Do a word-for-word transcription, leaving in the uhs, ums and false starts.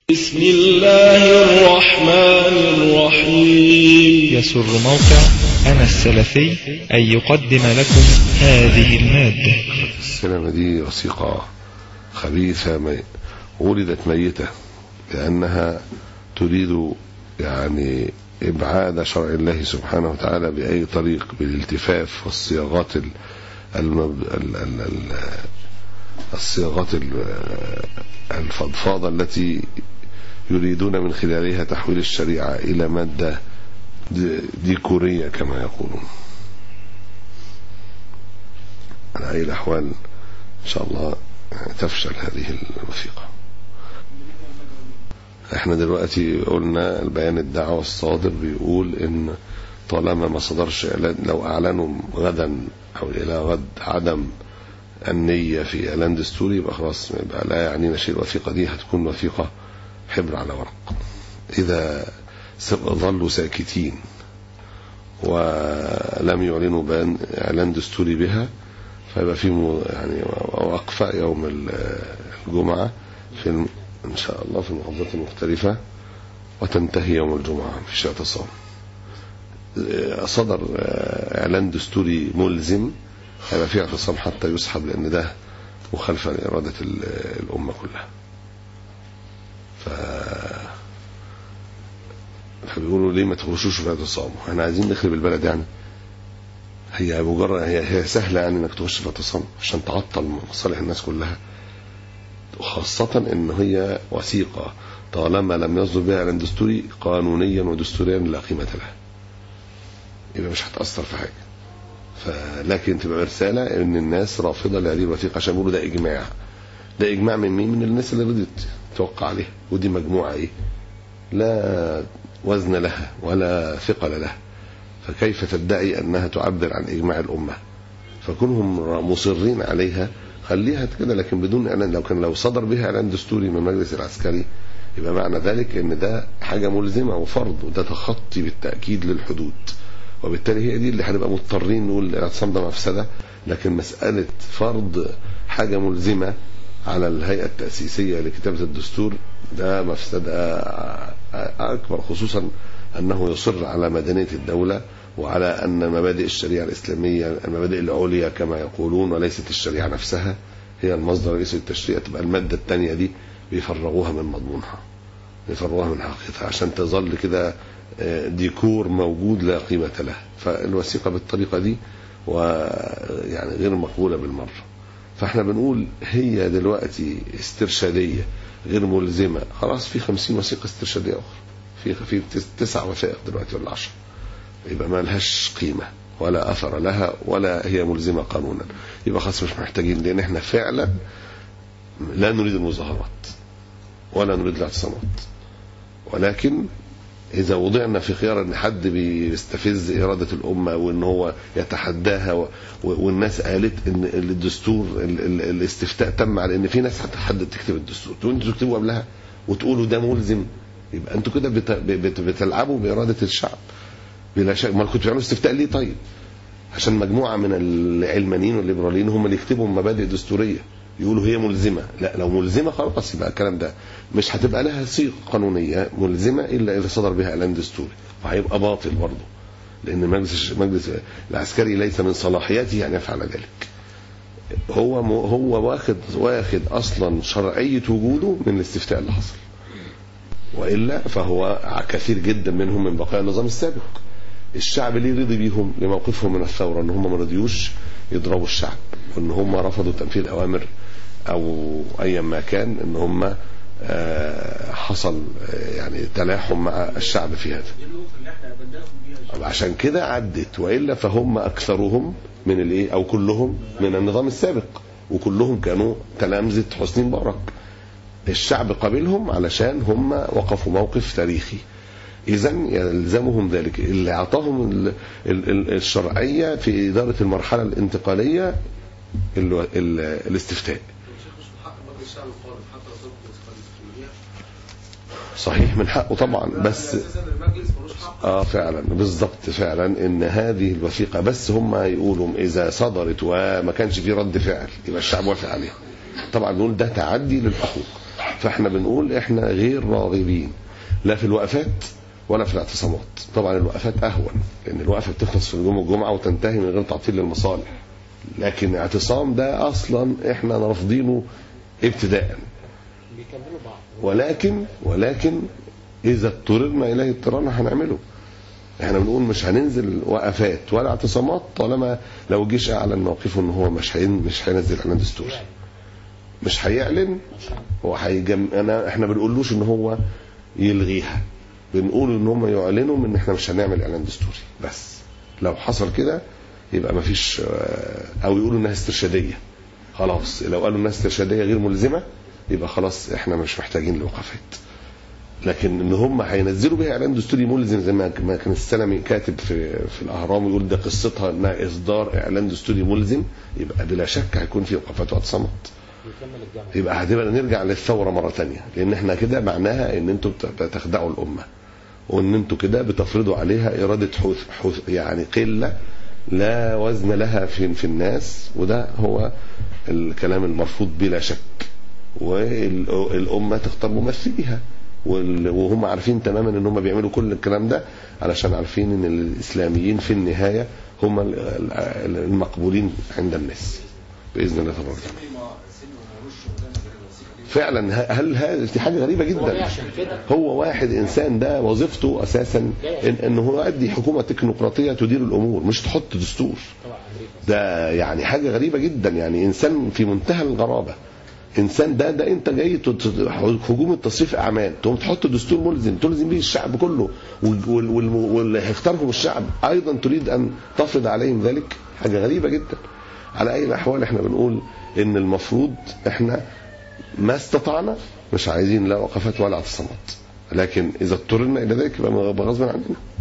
بسم الله الرحمن الرحيم. يسر موقع أنا السلفي أن يقدم لكم هذه المادة. السلامة دي وثيقة خبيثة مي... ولدت ميتة لأنها تريد يعني إبعاد شرع الله سبحانه وتعالى بأي طريق بالالتفاف والصياغات المب... ال... ال... ال... الصياغات الفضفاضة التي يريدون من خلالها تحويل الشريعة إلى مادة ديكورية كما يقولون. على أي الأحوال إن شاء الله تفشل هذه الوثيقة. احنا دلوقتي قلنا البيان الدعوة الصادر بيقول إن طالما ما صدرش إعلان، لو أعلنوا غدا أو إلى غد عدم النية في إعلان دستوري يبقى خلاص، يبقى لا يعنينا شيء. الوثيقة دي هتكون وثيقة حبر على ورق. إذا ظلوا ساكتين ولم يعلنوا بأن إعلان دستوري بها فيبقى في يعني وقفة يوم الجمعة في إن شاء الله في المحافظات المختلفة، وتنتهي يوم الجمعة في شهر اعتصام. صدر إعلان دستوري ملزم هيبقى فيه اعتصام حتى يسحب، لأن ده مخالفة لإرادة الأمة كلها. ف... فبيقولوا ليه ما تخرجوش في اعتصام؟ احنا عايزين نخرب البلد يعني؟ هي مجرد هي هي سهله يعني انك تخش في اعتصام عشان تعطل مصالح الناس كلها، وخاصه ان هي وثيقه طالما لم يصدر بها اعلان دستوري قانونيا ودستوريا لا قيمه لها، يبقى مش هتاثر في حاجه. فلكن تبقى رساله ان الناس رافضه لهذه الوثيقه عشان بيقولوا ده اجماع. ده اجماع من مين؟ من الناس اللي رضت توقع عليها، ودي مجموعه ايه لا وزن لها ولا ثقل لها، فكيف تدعي أنها تعبر عن إجماع الأمة؟ فكونهم مصرين عليها خليها كده، لكن بدون إعلان. لو كان لو صدر بها إعلان دستوري من المجلس العسكري يبقى معنى ذلك إن ده حاجة ملزمة وفرض، وده تخطي بالتأكيد للحدود، وبالتالي هي دي اللي هنبقى مضطرين نقول الاعتصام ده مفسدة. لكن مسألة فرض حاجة ملزمة على الهيئة التأسيسية لكتابة الدستور ده مفسدة أكبر، خصوصا أنه يصر على مدنية الدولة وعلى أن مبادئ الشريعة الإسلامية المبادئ العليا كما يقولون، وليست الشريعة نفسها هي المصدر الرئيسي للتشريع. تبقى المادة الثانية دي بيفرغوها من مضمونها، بيفرغوها من حقيقتها عشان تظل كده ديكور موجود لا قيمة له. فالوثيقة بالطريقة دي ويعني غير مقبولة بالمرة. فاحنا بنقول هي دلوقتي استرشادية غير ملزمة، خلاص في خمسين وثيقة استرشادية أخرى، في في تسع وثائق دلوقتي ولا عشر، يبقى ما لهاش قيمة ولا أثر لها ولا هي ملزمة قانونا. يبقى خلاص مش محتاجين، لأن احنا فعلا لا نريد المظاهرات ولا نريد الاعتصامات، ولكن إذا وضعنا في خيار أن حد بيستفز إرادة الأمة وأن هو يتحداها، والناس قالت أن الدستور الاستفتاء تم على أن في ناس هتحدد تكتب الدستور، وأنتوا تكتبوا قبلها وتقولوا ده ملزم، يبقى أنتوا كده بتلعبوا بإرادة الشعب بلا شك. ما كنتوا بتعملوا استفتاء ليه طيب؟ عشان مجموعة من العلمانيين والليبراليين هم اللي يكتبوا مبادئ دستورية يقولوا هي ملزمة. لا، لو ملزمة خلاص يبقى الكلام ده مش هتبقى لها صيغة قانونية ملزمة إلا إذا صدر بها إعلان دستوري، وهيبقى باطل برضه، لأن المجلس المجلس العسكري ليس من صلاحياته أن يفعل ذلك. هو هو واخد واخد أصلا شرعية وجوده من الاستفتاء اللي حصل، وإلا فهو كثير جدا منهم من بقايا النظام السابق. الشعب ليه رضي بيهم لموقفهم من الثورة؟ ان هم ما رضيوش يضربوا الشعب، وان هم رفضوا تنفيذ اوامر او ايا ما كان، ان هم حصل يعني تلاحم مع الشعب في هذا. عشان كده عدت، وإلا فهم اكثرهم من الايه او كلهم من النظام السابق، وكلهم كانوا تلامذة حسني مبارك. الشعب قبلهم علشان هم وقفوا موقف تاريخي، إذن يلزمهم ذلك. اللي أعطاهم الشرعية في إدارة المرحلة الانتقالية الاستفتاء. صحيح من حقه طبعا، بس اه فعلا بالضبط فعلا ان هذه الوثيقة بس هم هيقولوا إذا صدرت وما كانش في رد فعل يبقى الشعب وافق عليها. طبعا نقول ده تعدي للحقوق. فاحنا بنقول احنا غير راغبين لا في الوقفات ولا في الاعتصامات. طبعا الوقفات اهون لان الوقفه بتخلص في يوم الجمعه وتنتهي من غير تعطيل للمصالح، لكن اعتصام ده اصلا احنا رافضينه ابتداء. ولكن ولكن اذا اضطررنا اليه اضطرارنا هنعمله. احنا بنقول مش هننزل وقفات ولا اعتصامات طالما لو الجيش اعلن موقفه ان هو مش هين مش هينزل اعلان دستوري، مش هيعلن هو هيجم... انا احنا بنقولوش ان هو يلغيها، بنقول ان هم يعلنوا ان احنا مش هنعمل اعلان دستوري. بس لو حصل كده يبقى مفيش، او يقولوا انها استرشاديه خلاص. لو قالوا انها استرشاديه غير ملزمه يبقى خلاص احنا مش محتاجين لوقفات. لكن ان هم هينزلوا بها اعلان دستوري ملزم زي ما كان السلمي كاتب في في الاهرام يقول ده قصتها انها اصدار اعلان دستوري ملزم، يبقى بلا شك هيكون في وقفات واعتصامات. يبقى هتبقى نرجع للثوره مره ثانيه، لان احنا كده معناها ان انتوا بتخدعوا الامه، وان انتوا كده بتفرضوا عليها اراده حوث حوث يعني قله لا وزن لها في في الناس، وده هو الكلام المرفوض بلا شك. والامه تختار ممثليها، وهم عارفين تماما ان هم بيعملوا كل الكلام ده علشان عارفين ان الاسلاميين في النهايه هم المقبولين عند الناس باذن الله تبارك وتعالى. فعلا هل هذه دي حاجه غريبه جدا. هو واحد انسان ده وظيفته اساسا إن انه هو يؤدي حكومه تكنوقراطيه تدير الامور، مش تحط دستور. ده يعني حاجه غريبه جدا، يعني انسان في منتهى الغرابه. انسان ده ده انت جاي هجوم التصريف اعمال تقوم تحط دستور ملزم تلزم به الشعب كله، واللي هيختارهم الشعب ايضا تريد ان تفرض عليهم ذلك. حاجه غريبه جدا. على اي الاحوال احنا بنقول ان المفروض احنا ما استطعنا مش عايزين لا وقفات ولا اعتصامات، لكن اذا اضطررنا الى ذلك يبقى غصبا عننا.